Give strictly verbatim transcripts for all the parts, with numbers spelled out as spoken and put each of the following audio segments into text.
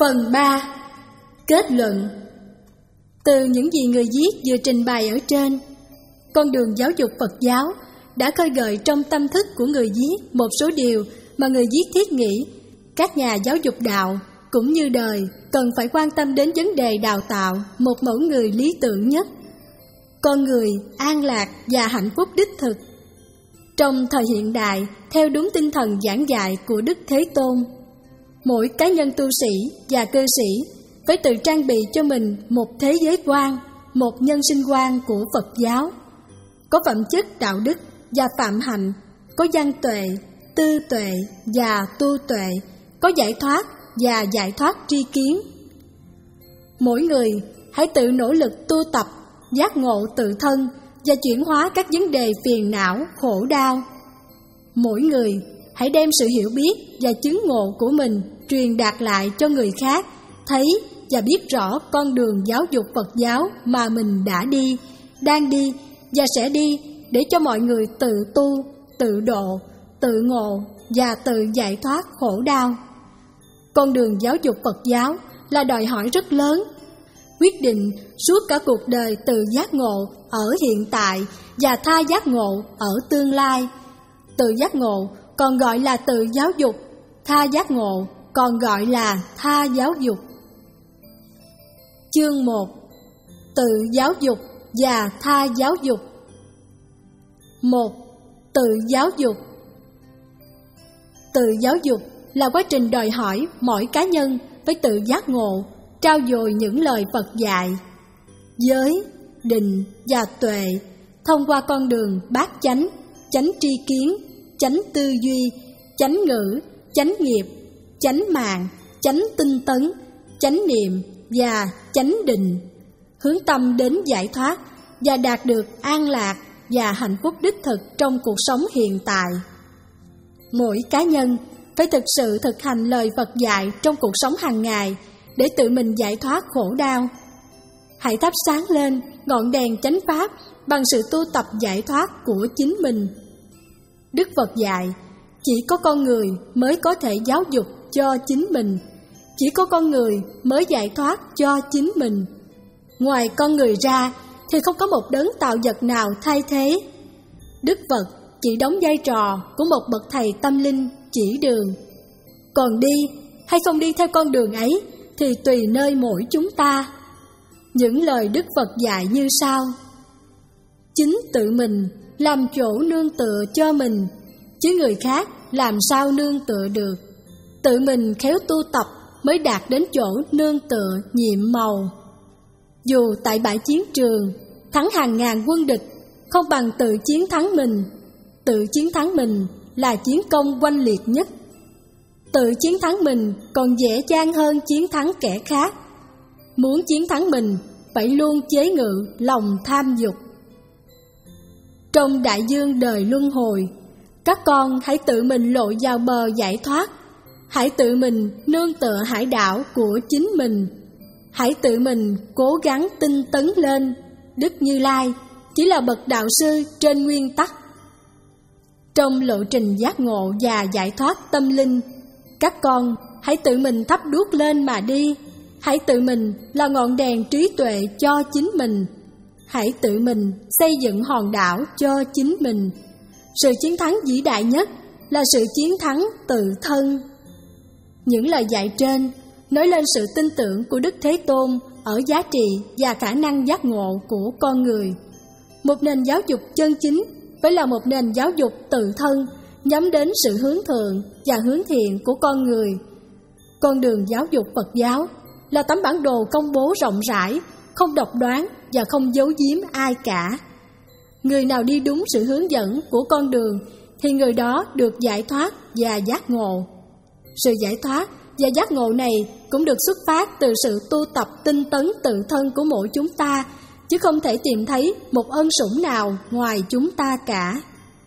Phần ba. Kết luận. Từ những gì người viết vừa trình bày ở trên, con đường giáo dục Phật giáo đã khơi gợi trong tâm thức của người viết một số điều mà người viết thiết nghĩ các nhà giáo dục đạo cũng như đời cần phải quan tâm đến vấn đề đào tạo một mẫu người lý tưởng nhất, con người an lạc và hạnh phúc đích thực. Trong thời hiện đại, theo đúng tinh thần giảng dạy của Đức Thế Tôn, mỗi cá nhân tu sĩ và cư sĩ phải tự trang bị cho mình một thế giới quan, một nhân sinh quan của Phật giáo, có phẩm chất đạo đức và phạm hạnh, có văn tuệ, tư tuệ và tu tuệ, có giải thoát và giải thoát tri kiến. Mỗi người hãy tự nỗ lực tu tập, giác ngộ tự thân và chuyển hóa các vấn đề phiền não, khổ đau. Mỗi người hãy đem sự hiểu biết và chứng ngộ của mình truyền đạt lại cho người khác, thấy và biết rõ con đường giáo dục Phật giáo mà mình đã đi, đang đi và sẽ đi, để cho mọi người tự tu, tự độ, tự ngộ và tự giải thoát khổ đau. Con đường giáo dục Phật giáo là đòi hỏi rất lớn, quyết định suốt cả cuộc đời từ giác ngộ ở hiện tại và tha giác ngộ ở tương lai. Tự giác ngộ còn gọi là tự giáo dục, tha giác ngộ còn gọi là tha giáo dục. Chương một. Tự giáo dục và tha giáo dục. một. Tự giáo dục. Tự giáo dục là quá trình đòi hỏi mỗi cá nhân phải tự giác ngộ, trau dồi những lời Phật dạy, giới, định và tuệ thông qua con đường bát chánh, chánh tri kiến, chánh tư duy, chánh ngữ, chánh nghiệp, chánh mạng, chánh tinh tấn, chánh niệm và chánh định, hướng tâm đến giải thoát và đạt được an lạc và hạnh phúc đích thực trong cuộc sống hiện tại. Mỗi cá nhân phải thực sự thực hành lời Phật dạy trong cuộc sống hàng ngày để tự mình giải thoát khổ đau. Hãy thắp sáng lên ngọn đèn chánh pháp bằng sự tu tập giải thoát của chính mình. Đức Phật dạy, chỉ có con người mới có thể giáo dục cho chính mình, chỉ có con người mới giải thoát cho chính mình. Ngoài con người ra thì không có một đấng tạo vật nào thay thế. Đức Phật chỉ đóng vai trò của một bậc thầy tâm linh chỉ đường. Còn đi hay không đi theo con đường ấy thì tùy nơi mỗi chúng ta. Những lời Đức Phật dạy như sau: chính tự mình làm chỗ nương tựa cho mình, chứ người khác làm sao nương tựa được. Tự mình khéo tu tập mới đạt đến chỗ nương tựa nhiệm màu. Dù tại bãi chiến trường thắng hàng ngàn quân địch không bằng tự chiến thắng mình. Tự chiến thắng mình là chiến công oanh liệt nhất. Tự chiến thắng mình còn dễ dàng hơn chiến thắng kẻ khác. Muốn chiến thắng mình phải luôn chế ngự lòng tham dục. Trong đại dương đời luân hồi, các con hãy tự mình lội vào bờ giải thoát. Hãy tự mình nương tựa hải đảo của chính mình. Hãy tự mình cố gắng tinh tấn lên. Đức Như Lai chỉ là bậc đạo sư trên nguyên tắc. Trong lộ trình giác ngộ và giải thoát tâm linh, các con hãy tự mình thắp đuốc lên mà đi. Hãy tự mình là ngọn đèn trí tuệ cho chính mình. Hãy tự mình xây dựng hòn đảo cho chính mình. Sự chiến thắng vĩ đại nhất là sự chiến thắng tự thân. Những lời dạy trên nói lên sự tin tưởng của Đức Thế Tôn ở giá trị và khả năng giác ngộ của con người. Một nền giáo dục chân chính phải là một nền giáo dục tự thân, nhắm đến sự hướng thượng và hướng thiện của con người. Con đường giáo dục Phật giáo là tấm bản đồ công bố rộng rãi, không độc đoán và không giấu giếm ai cả. Người nào đi đúng sự hướng dẫn của con đường thì người đó được giải thoát và giác ngộ. Sự giải thoát và giác ngộ này cũng được xuất phát từ sự tu tập tinh tấn tự thân của mỗi chúng ta, chứ không thể tìm thấy một ân sủng nào ngoài chúng ta cả.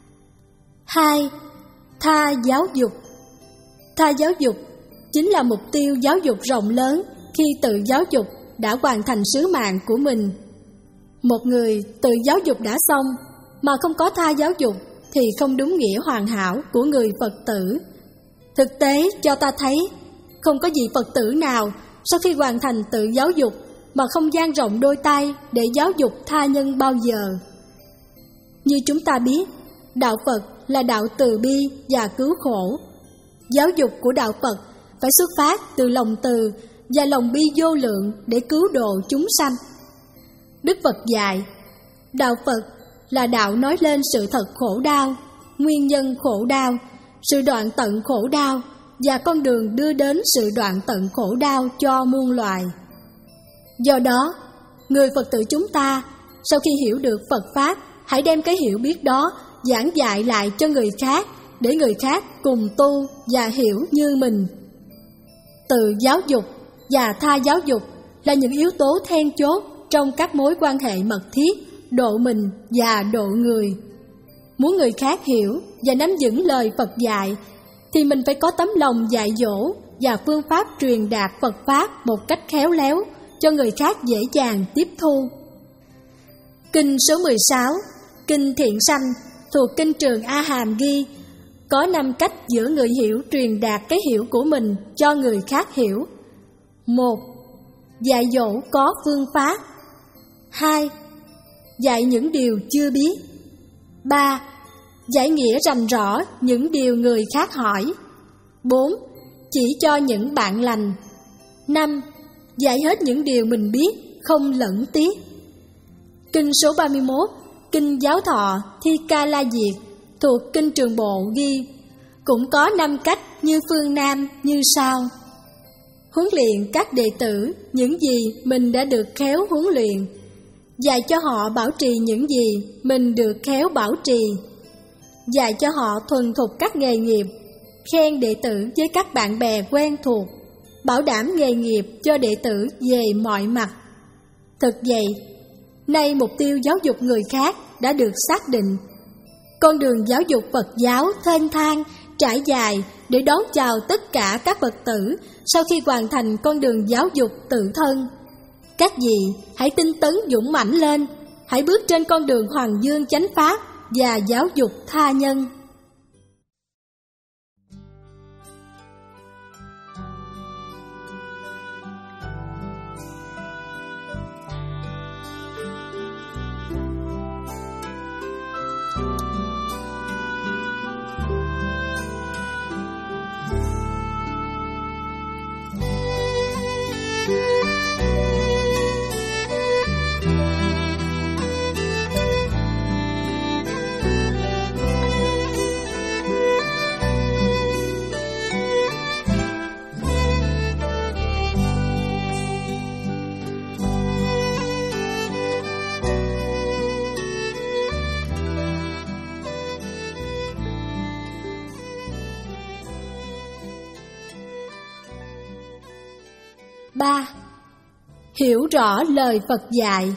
hai. Tha giáo dục. Tha giáo dục chính là mục tiêu giáo dục rộng lớn khi tự giáo dục đã hoàn thành sứ mạng của mình. Một người tự giáo dục đã xong mà không có tha giáo dục thì không đúng nghĩa hoàn hảo của người Phật tử. Thực tế cho ta thấy, không có vị Phật tử nào sau khi hoàn thành tự giáo dục mà không dang rộng đôi tay để giáo dục tha nhân bao giờ. Như chúng ta biết, đạo Phật là đạo từ bi và cứu khổ. Giáo dục của đạo Phật phải xuất phát từ lòng từ và lòng bi vô lượng để cứu độ chúng sanh. Đức Phật dạy, đạo Phật là đạo nói lên sự thật khổ đau, nguyên nhân khổ đau, sự đoạn tận khổ đau và con đường đưa đến sự đoạn tận khổ đau cho muôn loài. Do đó, người Phật tử chúng ta, sau khi hiểu được Phật Pháp, hãy đem cái hiểu biết đó giảng dạy lại cho người khác, để người khác cùng tu và hiểu như mình. Tự giáo dục và tha giáo dục là những yếu tố then chốt trong các mối quan hệ mật thiết, độ mình và độ người. Muốn người khác hiểu và nắm vững lời Phật dạy, thì mình phải có tấm lòng dạy dỗ và phương pháp truyền đạt Phật Pháp một cách khéo léo cho người khác dễ dàng tiếp thu. Kinh số mười sáu, Kinh Thiện Sanh, thuộc Kinh Trường A Hàm ghi, có năm cách giữa người hiểu truyền đạt cái hiểu của mình cho người khác hiểu. Một. Dạy dỗ có phương pháp. Hai. Dạy những điều chưa biết. Ba. Giải nghĩa rành rõ những điều người khác hỏi. Bốn. Chỉ cho những bạn lành. Năm. Dạy hết những điều mình biết, không lẫn tiếc. Kinh số ba mươi mốt, Kinh Giáo Thọ Thi Ca La Diệt, thuộc Kinh Trường Bộ ghi, cũng có năm cách như phương Nam như sau. Huấn luyện các đệ tử những gì mình đã được khéo huấn luyện, dạy cho họ bảo trì những gì mình được khéo bảo trì, dạy cho họ thuần thục các nghề nghiệp, khen đệ tử với các bạn bè quen thuộc, bảo đảm nghề nghiệp cho đệ tử về mọi mặt. Thực vậy, nay mục tiêu giáo dục người khác đã được xác định. Con đường giáo dục Phật giáo thênh thang, trải dài để đón chào tất cả các Phật tử sau khi hoàn thành con đường giáo dục tự thân. Các vị hãy tinh tấn dũng mãnh lên, hãy bước trên con đường Hoàng Dương chánh pháp và giáo dục tha nhân. Ba. Hiểu rõ lời Phật dạy.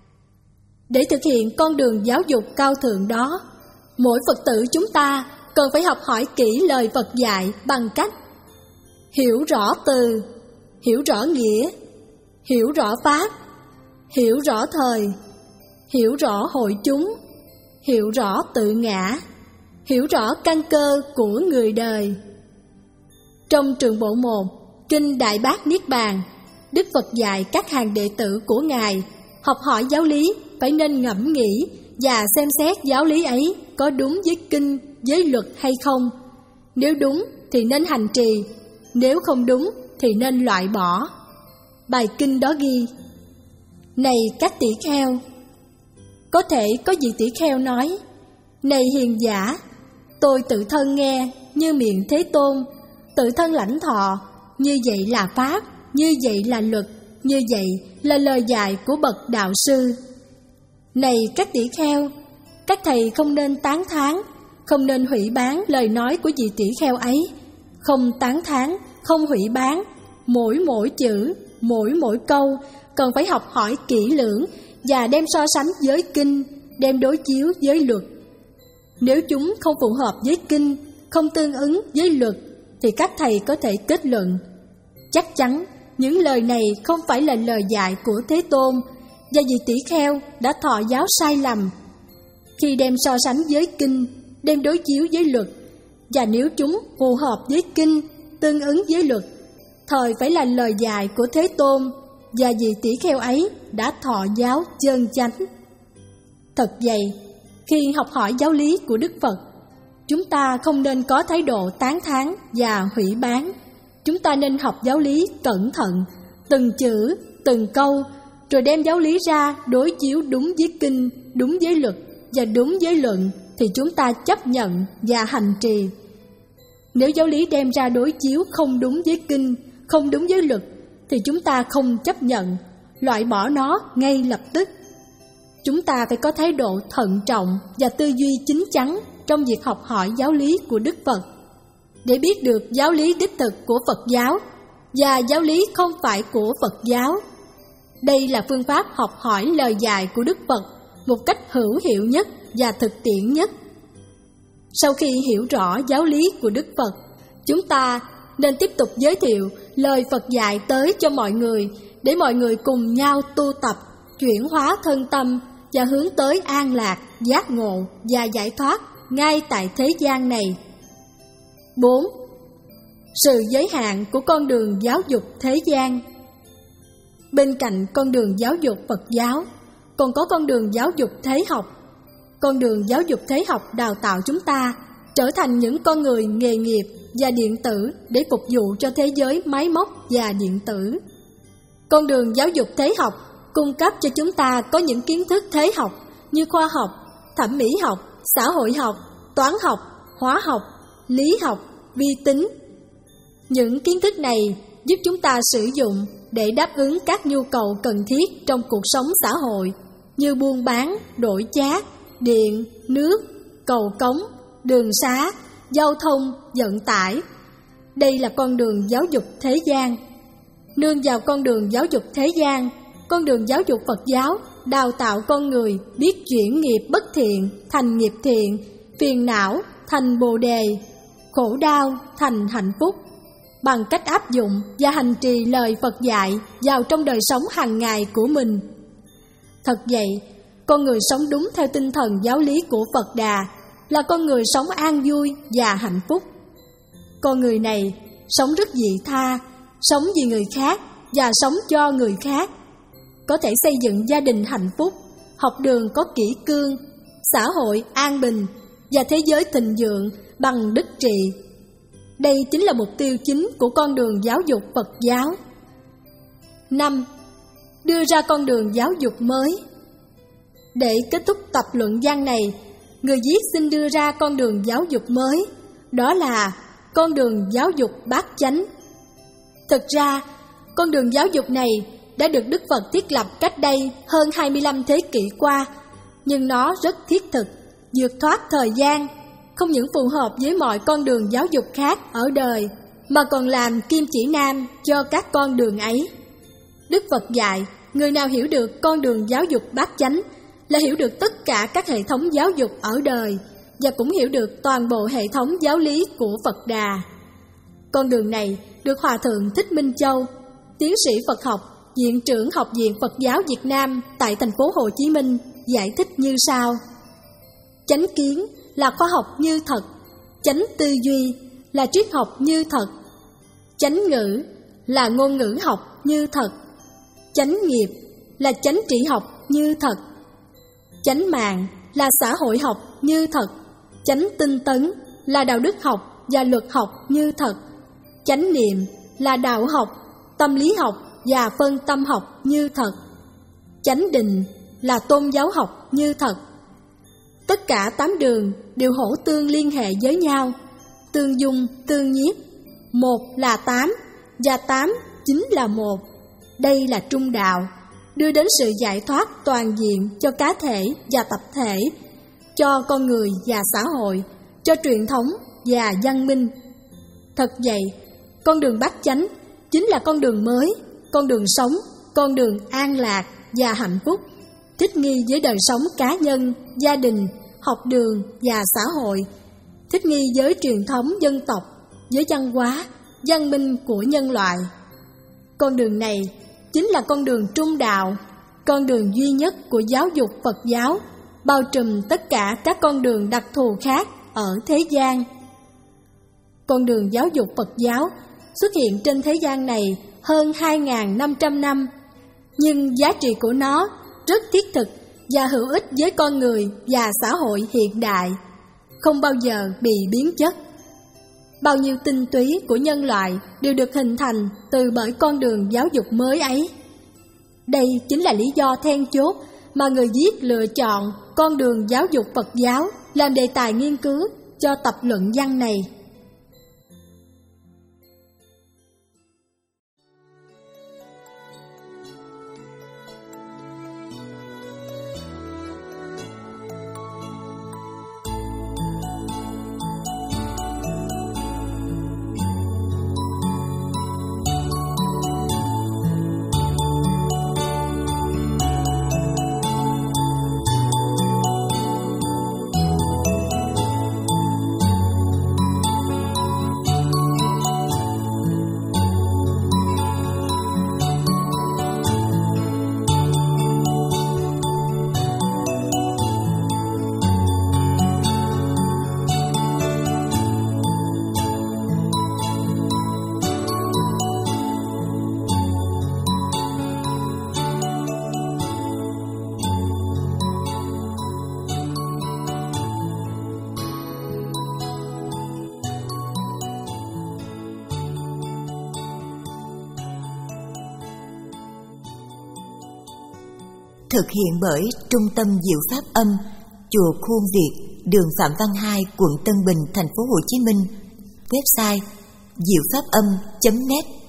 Để thực hiện con đường giáo dục cao thượng đó, mỗi Phật tử chúng ta cần phải học hỏi kỹ lời Phật dạy bằng cách hiểu rõ từ, hiểu rõ nghĩa, hiểu rõ pháp, hiểu rõ thời, hiểu rõ hội chúng, hiểu rõ tự ngã, hiểu rõ căn cơ của người đời. Trong Trường Bộ một, Kinh Đại Bát Niết Bàn, Đức Phật dạy các hàng đệ tử của Ngài học hỏi giáo lý phải nên ngẫm nghĩ và xem xét giáo lý ấy có đúng với kinh, với luật hay không. Nếu đúng thì nên hành trì, nếu không đúng thì nên loại bỏ. Bài kinh đó ghi: Này các tỷ kheo. Có thể có vị tỷ kheo nói: Này hiền giả, tôi tự thân nghe như miệng Thế Tôn, tự thân lãnh thọ, như vậy là pháp, như vậy là luật, như vậy là lời dạy của bậc đạo sư. Này các tỷ kheo, các thầy không nên tán thán, không nên hủy bán lời nói của vị tỷ kheo ấy, không tán thán, không hủy bán, mỗi mỗi chữ, mỗi mỗi câu cần phải học hỏi kỹ lưỡng và đem so sánh với kinh, đem đối chiếu với luật. Nếu chúng không phù hợp với kinh, không tương ứng với luật, thì các thầy có thể kết luận: chắc chắn những lời này không phải là lời dạy của Thế Tôn, và vị tỷ kheo đã thọ giáo sai lầm. Khi đem so sánh với kinh, đem đối chiếu với luật, và nếu chúng phù hợp với kinh, tương ứng với luật, thời phải là lời dạy của Thế Tôn, và vị tỷ kheo ấy đã thọ giáo chân chánh. Thật vậy, khi học hỏi giáo lý của Đức Phật, chúng ta không nên có thái độ tán thán và hủy báng. Chúng ta nên học giáo lý cẩn thận, từng chữ, từng câu, rồi đem giáo lý ra đối chiếu đúng với kinh, đúng với luật và đúng với luận thì chúng ta chấp nhận và hành trì. Nếu giáo lý đem ra đối chiếu không đúng với kinh, không đúng với luật thì chúng ta không chấp nhận, loại bỏ nó ngay lập tức. Chúng ta phải có thái độ thận trọng và tư duy chín chắn trong việc học hỏi giáo lý của Đức Phật, để biết được giáo lý đích thực của Phật giáo và giáo lý không phải của Phật giáo. Đây là phương pháp học hỏi lời dạy của Đức Phật một cách hữu hiệu nhất và thực tiễn nhất. Sau khi hiểu rõ giáo lý của Đức Phật, chúng ta nên tiếp tục giới thiệu lời Phật dạy tới cho mọi người, để mọi người cùng nhau tu tập, chuyển hóa thân tâm và hướng tới an lạc, giác ngộ và giải thoát ngay tại thế gian này. bốn. Sự giới hạn của con đường giáo dục thế gian. Bên cạnh con đường giáo dục Phật giáo, còn có con đường giáo dục thế học. Con đường giáo dục thế học đào tạo chúng ta trở thành những con người nghề nghiệp và điện tử để phục vụ cho thế giới máy móc và điện tử. Con đường giáo dục thế học cung cấp cho chúng ta có những kiến thức thế học như khoa học, thẩm mỹ học, xã hội học, toán học, hóa học, lý học, vi tính. Những kiến thức này giúp chúng ta sử dụng để đáp ứng các nhu cầu cần thiết trong cuộc sống xã hội như buôn bán, đổi chác, điện, nước, cầu cống, đường xá, giao thông, vận tải. Đây là con đường giáo dục thế gian. Nương vào con đường giáo dục thế gian, con đường giáo dục Phật giáo đào tạo con người biết chuyển nghiệp bất thiện thành nghiệp thiện, phiền não thành bồ đề, khổ đau thành hạnh phúc, bằng cách áp dụng và hành trì lời Phật dạy vào trong đời sống hàng ngày của mình. Thật vậy, con người sống đúng theo tinh thần giáo lý của Phật Đà là con người sống an vui và hạnh phúc. Con người này sống rất vị tha, sống vì người khác và sống cho người khác, có thể xây dựng gia đình hạnh phúc, học đường có kỷ cương, xã hội an bình và thế giới thịnh vượng bằng đức trị. Đây chính là mục tiêu chính của con đường giáo dục Phật giáo. năm. Đưa ra con đường giáo dục mới. Để kết thúc tập luận văn này, người viết xin đưa ra con đường giáo dục mới, đó là con đường giáo dục bát chánh. Thực ra, con đường giáo dục này đã được Đức Phật thiết lập cách đây hơn hai mươi lăm thế kỷ qua, nhưng nó rất thiết thực, vượt thoát thời gian, không những phù hợp với mọi con đường giáo dục khác ở đời, mà còn làm kim chỉ nam cho các con đường ấy. Đức Phật dạy, người nào hiểu được con đường giáo dục bát chánh là hiểu được tất cả các hệ thống giáo dục ở đời, và cũng hiểu được toàn bộ hệ thống giáo lý của Phật Đà. Con đường này được Hòa Thượng Thích Minh Châu, tiến sĩ Phật học, Viện trưởng Học viện Phật giáo Việt Nam tại thành phố Hồ Chí Minh giải thích như sau. Chánh kiến là khoa học như thật, chánh tư duy là triết học như thật, chánh ngữ là ngôn ngữ học như thật, chánh nghiệp là chánh trị học như thật, chánh mạng là xã hội học như thật, chánh tinh tấn là đạo đức học và luật học như thật, chánh niệm là đạo học, tâm lý học và phân tâm học như thật, chánh định là tôn giáo học như thật. Tất cả tám đường đều hỗ tương liên hệ với nhau, tương dung, tương nhiếp. Một là tám, và tám chính là một. Đây là trung đạo, đưa đến sự giải thoát toàn diện cho cá thể và tập thể, cho con người và xã hội, cho truyền thống và văn minh. Thật vậy, con đường bát chánh chính là con đường mới, con đường sống, con đường an lạc và hạnh phúc, thích nghi với đời sống cá nhân, gia đình, học đường và xã hội, thích nghi với truyền thống dân tộc, với văn hóa, văn minh của nhân loại. Con đường này chính là con đường trung đạo, con đường duy nhất của giáo dục Phật giáo, bao trùm tất cả các con đường đặc thù khác ở thế gian. Con đường giáo dục Phật giáo xuất hiện trên thế gian này hơn hai nghìn năm trăm năm, nhưng giá trị của nó rất thiết thực và hữu ích với con người và xã hội hiện đại, không bao giờ bị biến chất. Bao nhiêu tinh túy của nhân loại đều được hình thành từ bởi con đường giáo dục mới ấy. Đây chính là lý do then chốt mà người viết lựa chọn con đường giáo dục Phật giáo làm đề tài nghiên cứu cho tập luận văn này. Thực hiện bởi Trung tâm Diệu Pháp Âm, Chùa Khuôn Việt, đường Phạm Văn Hai, quận Tân Bình, thành phố Hồ Chí Minh. Website diệu pháp âm chấm net.